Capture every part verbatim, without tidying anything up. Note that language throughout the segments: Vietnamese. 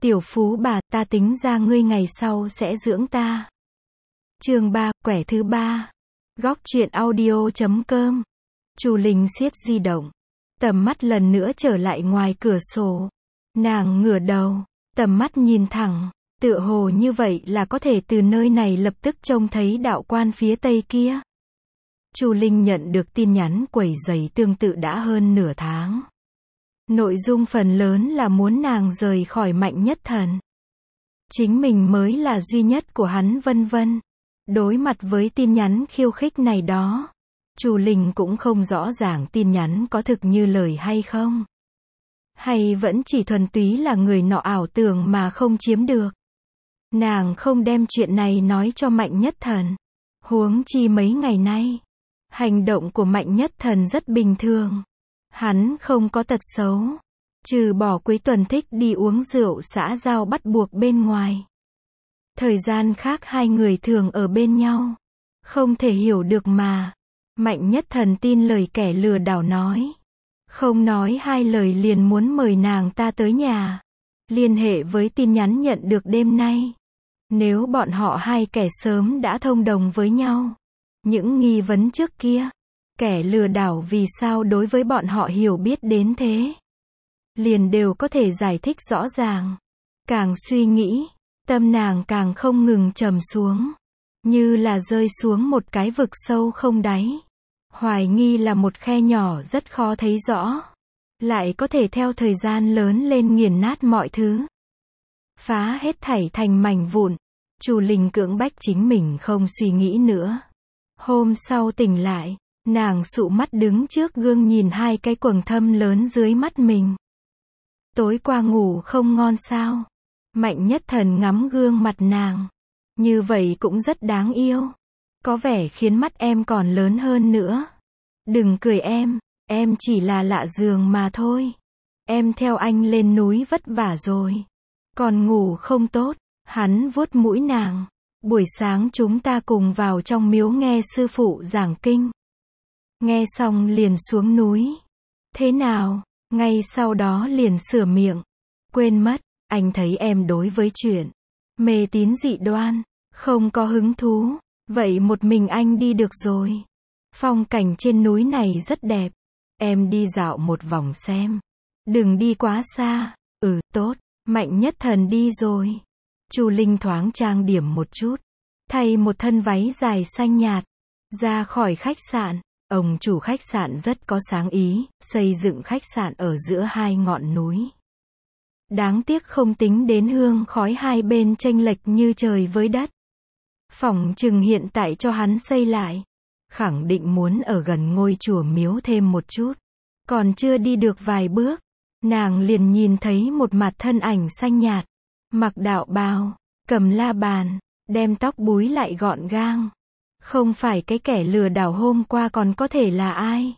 Tiểu phú bà, ta tính ra ngươi ngày sau sẽ dưỡng ta. Chương ba, quẻ thứ ba. Góc truyện audio chấm com. Chu Linh siết di động. Tầm mắt lần nữa trở lại ngoài cửa sổ. Nàng ngửa đầu, tầm mắt nhìn thẳng, tựa hồ như vậy là có thể từ nơi này lập tức trông thấy đạo quan phía tây kia. Chu Linh nhận được tin nhắn quẩy giày tương tự đã hơn nửa tháng. Nội dung phần lớn là muốn nàng rời khỏi Mạnh Nhất Thần. Chính mình mới là duy nhất của hắn vân vân. Đối mặt với tin nhắn khiêu khích này đó, Chu Linh cũng không rõ ràng tin nhắn có thực như lời hay không. Hay vẫn chỉ thuần túy là người nọ ảo tưởng mà không chiếm được. Nàng không đem chuyện này nói cho Mạnh Nhất Thần. Huống chi mấy ngày nay, hành động của Mạnh Nhất Thần rất bình thường. Hắn không có tật xấu, trừ bỏ cuối tuần thích đi uống rượu xã giao bắt buộc bên ngoài. Thời gian khác hai người thường ở bên nhau. Không thể hiểu được mà. Mạnh Nhất Thần tin lời kẻ lừa đảo nói. Không nói hai lời liền muốn mời nàng ta tới nhà. Liên hệ với tin nhắn nhận được đêm nay. Nếu bọn họ hai kẻ sớm đã thông đồng với nhau. Những nghi vấn trước kia, kẻ lừa đảo vì sao đối với bọn họ hiểu biết đến thế, liền đều có thể giải thích rõ ràng. Càng suy nghĩ, tâm nàng càng không ngừng trầm xuống, như là rơi xuống một cái vực sâu không đáy. Hoài nghi là một khe nhỏ rất khó thấy rõ, lại có thể theo thời gian lớn lên nghiền nát mọi thứ, phá hết thảy thành mảnh vụn. Chu Linh cưỡng bách chính mình không suy nghĩ nữa. Hôm sau tỉnh lại, nàng sụ mắt đứng trước gương nhìn hai cái quầng thâm lớn dưới mắt mình. Tối qua ngủ không ngon sao? Mạnh Nhất Thần ngắm gương mặt nàng. Như vậy cũng rất đáng yêu. Có vẻ khiến mắt em còn lớn hơn nữa. Đừng cười em, em chỉ là lạ giường mà thôi. Em theo anh lên núi vất vả rồi. Còn ngủ không tốt. Hắn vuốt mũi nàng. Buổi sáng chúng ta cùng vào trong miếu nghe sư phụ giảng kinh. Nghe xong liền xuống núi. Thế nào? Ngay sau đó liền sửa miệng. Quên mất, anh thấy em đối với chuyện mê tín dị đoan không có hứng thú. Vậy một mình anh đi được rồi. Phong cảnh trên núi này rất đẹp. Em đi dạo một vòng xem. Đừng đi quá xa. Ừ, tốt. Mạnh Nhất Thần đi rồi. Chu Linh thoáng trang điểm một chút, thay một thân váy dài xanh nhạt, ra khỏi khách sạn. Ông chủ khách sạn rất có sáng ý, xây dựng khách sạn ở giữa hai ngọn núi. Đáng tiếc không tính đến hương khói hai bên chênh lệch như trời với đất. Phỏng chừng hiện tại cho hắn xây lại, khẳng định muốn ở gần ngôi chùa miếu thêm một chút. Còn chưa đi được vài bước, nàng liền nhìn thấy một mặt thân ảnh xanh nhạt, mặc đạo bào, cầm la bàn, đem tóc búi lại gọn gàng. Không phải cái kẻ lừa đảo hôm qua còn có thể là ai?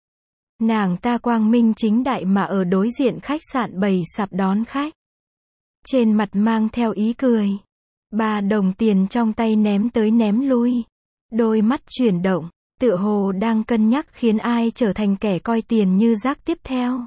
Nàng ta quang minh chính đại mà ở đối diện khách sạn bày sạp đón khách. Trên mặt mang theo ý cười. Ba đồng tiền trong tay ném tới ném lui. Đôi mắt chuyển động, tựa hồ đang cân nhắc khiến ai trở thành kẻ coi tiền như rác tiếp theo.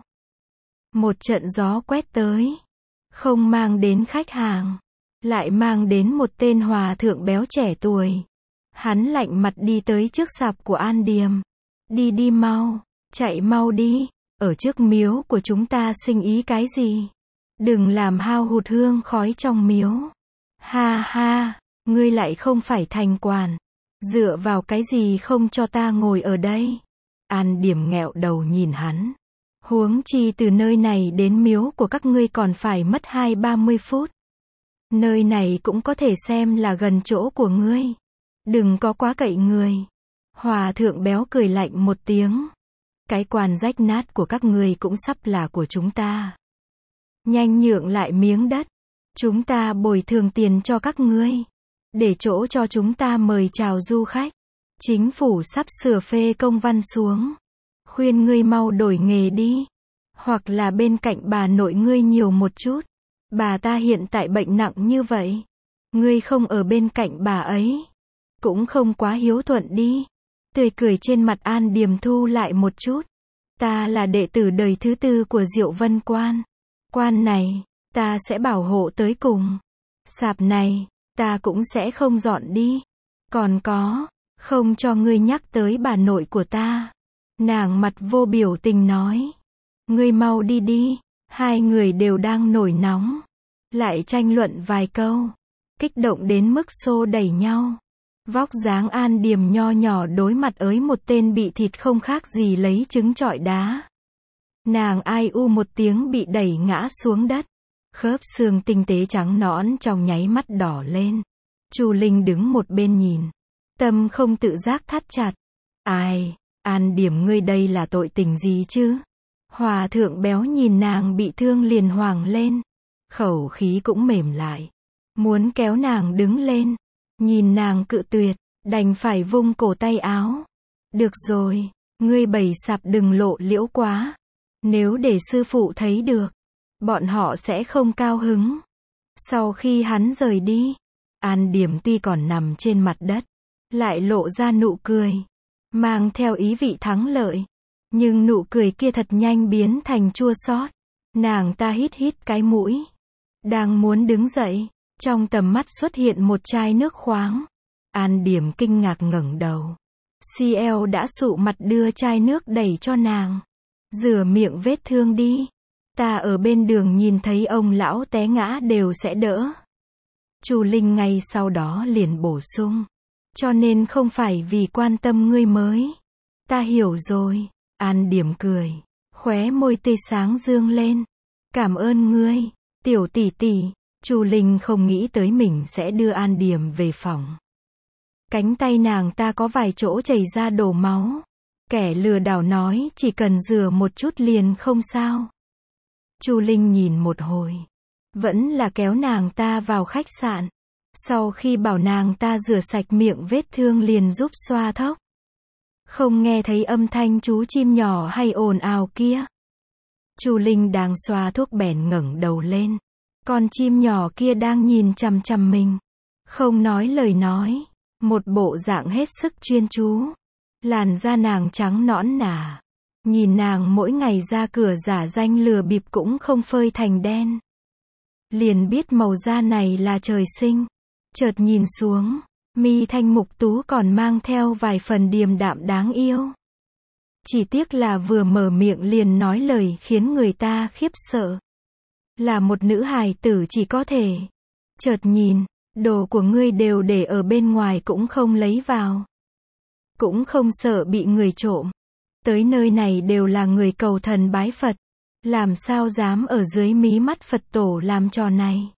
Một trận gió quét tới. Không mang đến khách hàng, lại mang đến một tên hòa thượng béo trẻ tuổi. Hắn lạnh mặt đi tới trước sạp của An Điềm. Đi đi mau, chạy mau đi, ở trước miếu của chúng ta sinh ý cái gì? Đừng làm hao hụt hương khói trong miếu. Ha ha, ngươi lại không phải thành quản. Dựa vào cái gì không cho ta ngồi ở đây? An Điềm nghẹo đầu nhìn hắn. Huống chi từ nơi này đến miếu của các ngươi còn phải mất hai ba mươi phút. Nơi này cũng có thể xem là gần chỗ của ngươi. Đừng có quá cậy người. Hòa thượng béo cười lạnh một tiếng. Cái quan rách nát của các ngươi cũng sắp là của chúng ta. Nhanh nhượng lại miếng đất. Chúng ta bồi thường tiền cho các ngươi. Để chỗ cho chúng ta mời chào du khách. Chính phủ sắp sửa phê công văn xuống. Khuyên ngươi mau đổi nghề đi. Hoặc là bên cạnh bà nội ngươi nhiều một chút. Bà ta hiện tại bệnh nặng như vậy. Ngươi không ở bên cạnh bà ấy. Cũng không quá hiếu thuận đi. Tươi cười trên mặt An Điềm thu lại một chút. Ta là đệ tử đời thứ tư của Diệu Vân Quan. Quan này, Ta sẽ bảo hộ tới cùng. Sạp này, ta cũng sẽ không dọn đi. Còn có, không cho ngươi nhắc tới bà nội của ta. Nàng mặt vô biểu tình nói. Ngươi mau đi đi. Hai người đều đang nổi nóng. Lại tranh luận vài câu. Kích động đến mức xô đẩy nhau. Vóc dáng An Điềm nho nhỏ đối mặt ới một tên bị thịt không khác gì lấy trứng trọi đá. Nàng ai u một tiếng bị đẩy ngã xuống đất. Khớp xương tinh tế trắng nõn trong nháy mắt đỏ lên. Chu Linh đứng một bên nhìn. Tâm không tự giác thắt chặt. Ai, An Điềm ngươi đây là tội tình gì chứ? Hòa thượng béo nhìn nàng bị thương liền hoảng lên. Khẩu khí cũng mềm lại. Muốn kéo nàng đứng lên. Nhìn nàng cự tuyệt, đành phải vung cổ tay áo. Được rồi, ngươi bày sạp đừng lộ liễu quá. Nếu để sư phụ thấy được, bọn họ sẽ không cao hứng. Sau khi hắn rời đi, An Điềm tuy còn nằm trên mặt đất, lại lộ ra nụ cười, mang theo ý vị thắng lợi. Nhưng nụ cười kia thật nhanh biến thành chua xót. Nàng ta hít hít cái mũi. Đang muốn đứng dậy, trong tầm mắt xuất hiện một chai nước khoáng. An Điềm kinh ngạc ngẩng đầu. xê lờ đã sụ mặt đưa chai nước đẩy cho nàng. Rửa miệng vết thương đi. Ta ở bên đường nhìn thấy ông lão té ngã đều sẽ đỡ. Chu Linh ngay sau đó liền bổ sung. Cho nên không phải vì quan tâm ngươi mới. Ta hiểu rồi. An Điềm cười. Khóe môi tươi sáng dương lên. Cảm ơn ngươi, tiểu tỷ tỷ. Chu Linh không nghĩ tới mình sẽ đưa An Điềm về phòng. Cánh tay nàng ta có vài chỗ chảy ra đổ máu. Kẻ lừa đảo nói chỉ cần rửa một chút liền không sao. Chu Linh nhìn một hồi. Vẫn là kéo nàng ta vào khách sạn. Sau khi bảo nàng ta rửa sạch miệng vết thương liền giúp xoa thốc. Không nghe thấy âm thanh chú chim nhỏ hay ồn ào kia. Chu Linh đang xoa thuốc bèn ngẩng đầu lên. Con chim nhỏ kia đang nhìn chằm chằm mình. Không nói lời nói. Một bộ dạng hết sức chuyên chú. Làn da nàng trắng nõn nà. Nhìn nàng mỗi ngày ra cửa giả danh lừa bịp cũng không phơi thành đen. Liền biết màu da này là trời sinh. Chợt nhìn xuống, mi thanh mục tú còn mang theo vài phần điềm đạm đáng yêu. Chỉ tiếc là vừa mở miệng liền nói lời khiến người ta khiếp sợ. Là một nữ hài tử chỉ có thể. Chợt nhìn, đồ của ngươi đều để ở bên ngoài cũng không lấy vào. Cũng không sợ bị người trộm. Tới nơi này đều là người cầu thần bái Phật. Làm sao dám ở dưới mí mắt Phật tổ làm trò này.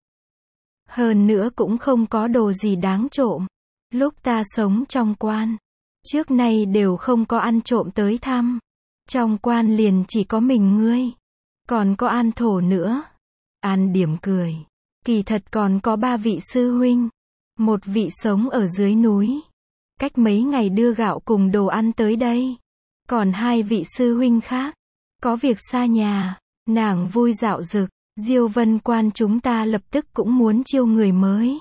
Hơn nữa cũng không có đồ gì đáng trộm. Lúc ta sống trong quan, trước nay đều không có ăn trộm tới thăm. Trong quan liền chỉ có mình ngươi. Còn có An Thổ nữa. An Điềm cười. Kỳ thật còn có ba vị sư huynh. Một vị sống ở dưới núi. Cách mấy ngày đưa gạo cùng đồ ăn tới đây. Còn hai vị sư huynh khác. Có việc xa nhà. Nàng vui dạo dực. Diêu Vân Quan chúng ta lập tức cũng muốn chiêu người mới.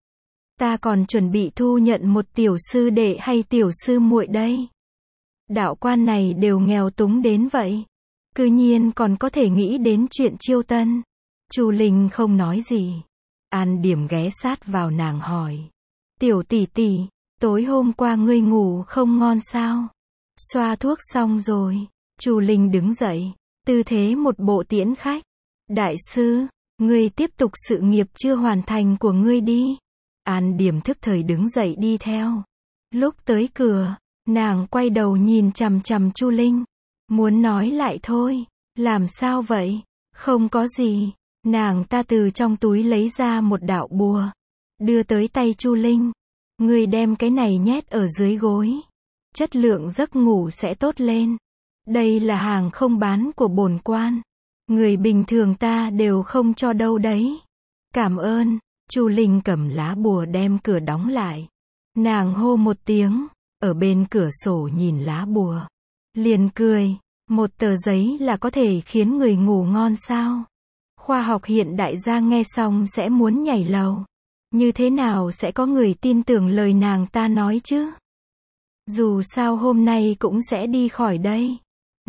Ta còn chuẩn bị thu nhận một tiểu sư đệ hay tiểu sư muội đây. Đạo quan này đều nghèo túng đến vậy. Cư nhiên còn có thể nghĩ đến chuyện chiêu tân. Chu Linh không nói gì. An Điềm ghé sát vào nàng hỏi. Tiểu tỷ tỷ, tối hôm qua ngươi ngủ không ngon sao? Xoa thuốc xong rồi. Chu Linh đứng dậy. Tư thế một bộ tiễn khách. Đại sư, ngươi tiếp tục sự nghiệp chưa hoàn thành của ngươi đi. An Điềm thức thời đứng dậy đi theo. Lúc tới cửa, nàng quay đầu nhìn chằm chằm Chu Linh. Muốn nói lại thôi. Làm sao vậy? Không có gì. Nàng ta từ trong túi lấy ra một đạo bùa. Đưa tới tay Chu Linh. Ngươi đem cái này nhét ở dưới gối. Chất lượng giấc ngủ sẽ tốt lên. Đây là hàng không bán của bổn quan. Người bình thường ta đều không cho đâu đấy. Cảm ơn. Chu Linh cầm lá bùa đem cửa đóng lại. Nàng hô một tiếng. Ở bên cửa sổ nhìn lá bùa. Liền cười. Một tờ giấy là có thể khiến người ngủ ngon sao? Khoa học hiện đại gia nghe xong sẽ muốn nhảy lầu. Như thế nào sẽ có người tin tưởng lời nàng ta nói chứ? Dù sao hôm nay cũng sẽ đi khỏi đây.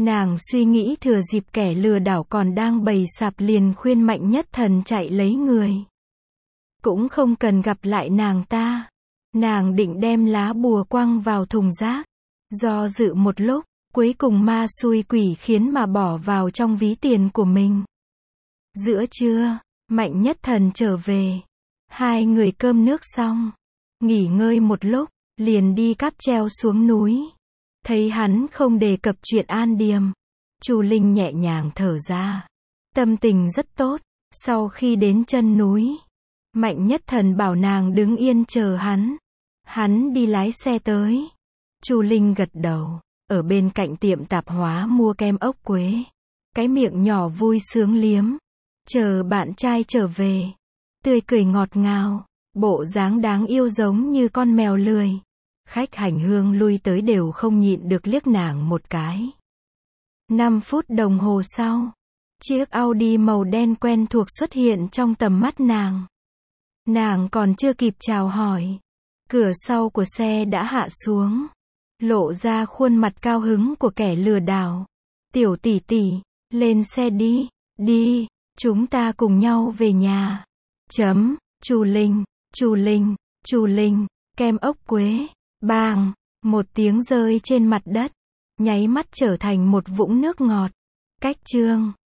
Nàng suy nghĩ thừa dịp kẻ lừa đảo còn đang bày sạp liền khuyên Mạnh Nhất Thần chạy lấy người. Cũng không cần gặp lại nàng ta. Nàng định đem lá bùa quăng vào thùng rác. Do dự một lúc, cuối cùng ma xui quỷ khiến mà bỏ vào trong ví tiền của mình. Giữa trưa, Mạnh Nhất Thần trở về. Hai người cơm nước xong, nghỉ ngơi một lúc, liền đi cáp treo xuống núi. Thấy hắn không đề cập chuyện An Điềm, Chu Linh nhẹ nhàng thở ra. Tâm tình rất tốt. Sau khi đến chân núi, Mạnh Nhất Thần bảo nàng đứng yên chờ hắn. Hắn đi lái xe tới. Chu Linh gật đầu, ở bên cạnh tiệm tạp hóa mua kem ốc quế. Cái miệng nhỏ vui sướng liếm. Chờ bạn trai trở về. Tươi cười ngọt ngào, bộ dáng đáng yêu giống như con mèo lười. Khách hành hương lui tới đều không nhịn được liếc nàng một cái. năm phút đồng hồ sau, chiếc Audi màu đen quen thuộc xuất hiện trong tầm mắt nàng. Nàng còn chưa kịp chào hỏi, cửa sau của xe đã hạ xuống, lộ ra khuôn mặt cao hứng của kẻ lừa đảo. Tiểu tỷ tỷ, lên xe đi, đi, chúng ta cùng nhau về nhà. Chấm, Chu Linh, Chu Linh, Chu Linh, kem ốc quế. Bang, một tiếng rơi trên mặt đất, nháy mắt trở thành một vũng nước ngọt. Cách chương